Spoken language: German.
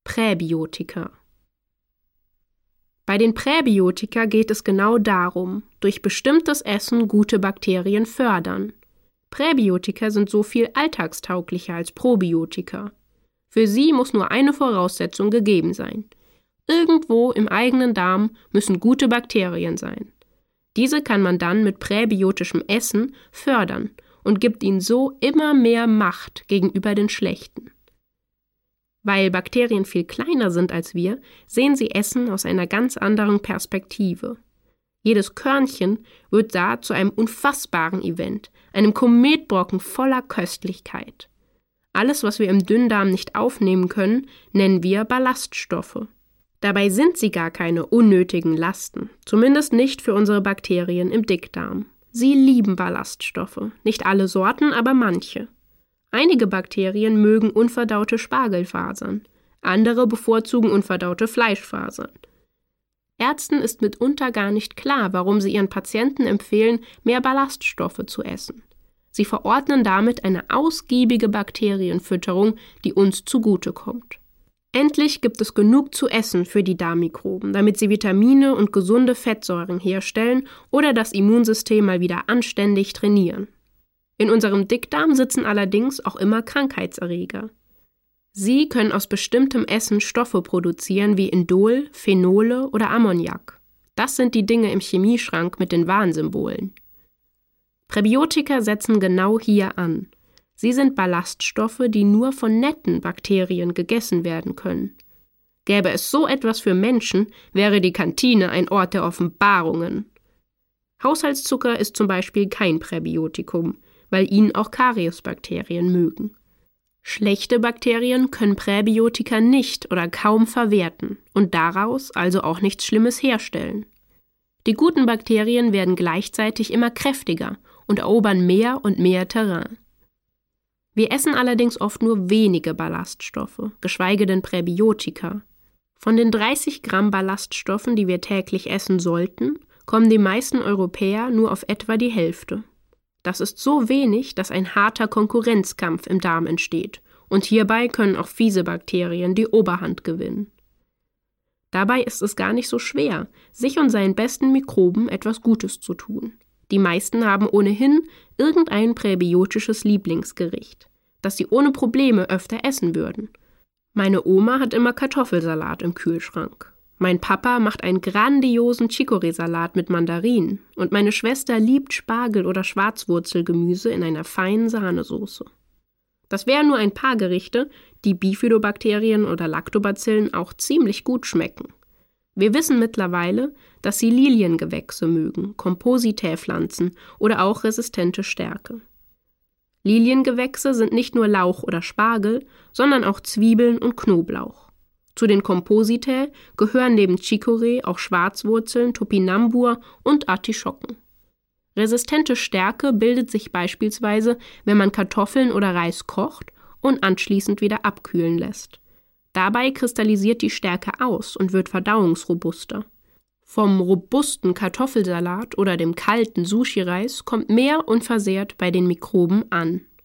Präbiotika. Bei den Präbiotika geht es genau darum, durch bestimmtes Essen gute Bakterien fördern. Präbiotika sind so viel alltagstauglicher als Probiotika. Für sie muss nur eine Voraussetzung gegeben sein. Irgendwo im eigenen Darm müssen gute Bakterien sein. Diese kann man dann mit präbiotischem Essen fördern und gibt ihnen so immer mehr Macht gegenüber den schlechten. Weil Bakterien viel kleiner sind als wir, sehen sie Essen aus einer ganz anderen Perspektive. Jedes Körnchen wird da zu einem unfassbaren Event, einem Kometbrocken voller Köstlichkeit. Alles, was wir im Dünndarm nicht aufnehmen können, nennen wir Ballaststoffe. Dabei sind sie gar keine unnötigen Lasten, zumindest nicht für unsere Bakterien im Dickdarm. Sie lieben Ballaststoffe, nicht alle Sorten, aber manche. Einige Bakterien mögen unverdaute Spargelfasern, andere bevorzugen unverdaute Fleischfasern. Ärzten ist mitunter gar nicht klar, warum sie ihren Patienten empfehlen, mehr Ballaststoffe zu essen. Sie verordnen damit eine ausgiebige Bakterienfütterung, die uns zugutekommt. Endlich gibt es genug zu essen für die Darmmikroben, damit sie Vitamine und gesunde Fettsäuren herstellen oder das Immunsystem mal wieder anständig trainieren. In unserem Dickdarm sitzen allerdings auch immer Krankheitserreger. Sie können aus bestimmtem Essen Stoffe produzieren wie Indol, Phenole oder Ammoniak. Das sind die Dinge im Chemieschrank mit den Warnsymbolen. Präbiotika setzen genau hier an. Sie sind Ballaststoffe, die nur von netten Bakterien gegessen werden können. Gäbe es so etwas für Menschen, wäre die Kantine ein Ort der Offenbarungen. Haushaltszucker ist zum Beispiel kein Präbiotikum, weil ihn auch Kariesbakterien mögen. Schlechte Bakterien können Präbiotika nicht oder kaum verwerten und daraus also auch nichts Schlimmes herstellen. Die guten Bakterien werden gleichzeitig immer kräftiger und erobern mehr und mehr Terrain. Wir essen allerdings oft nur wenige Ballaststoffe, geschweige denn Präbiotika. Von den 30 Gramm Ballaststoffen, die wir täglich essen sollten, kommen die meisten Europäer nur auf etwa die Hälfte. Das ist so wenig, dass ein harter Konkurrenzkampf im Darm entsteht, und hierbei können auch fiese Bakterien die Oberhand gewinnen. Dabei ist es gar nicht so schwer, sich und seinen besten Mikroben etwas Gutes zu tun. Die meisten haben ohnehin irgendein präbiotisches Lieblingsgericht, das sie ohne Probleme öfter essen würden. Meine Oma hat immer Kartoffelsalat im Kühlschrank. Mein Papa macht einen grandiosen Chicorée-Salat mit Mandarinen und meine Schwester liebt Spargel- oder Schwarzwurzelgemüse in einer feinen Sahnesoße. Das wären nur ein paar Gerichte, die Bifidobakterien oder Lactobacillen auch ziemlich gut schmecken. Wir wissen mittlerweile, dass sie Liliengewächse mögen, Compositae-Pflanzen oder auch resistente Stärke. Liliengewächse sind nicht nur Lauch oder Spargel, sondern auch Zwiebeln und Knoblauch. Zu den Compositae gehören neben Chicorée auch Schwarzwurzeln, Topinambur und Artischocken. Resistente Stärke bildet sich beispielsweise, wenn man Kartoffeln oder Reis kocht und anschließend wieder abkühlen lässt. Dabei kristallisiert die Stärke aus und wird verdauungsrobuster. Vom robusten Kartoffelsalat oder dem kalten Sushi-Reis kommt mehr unversehrt bei den Mikroben an.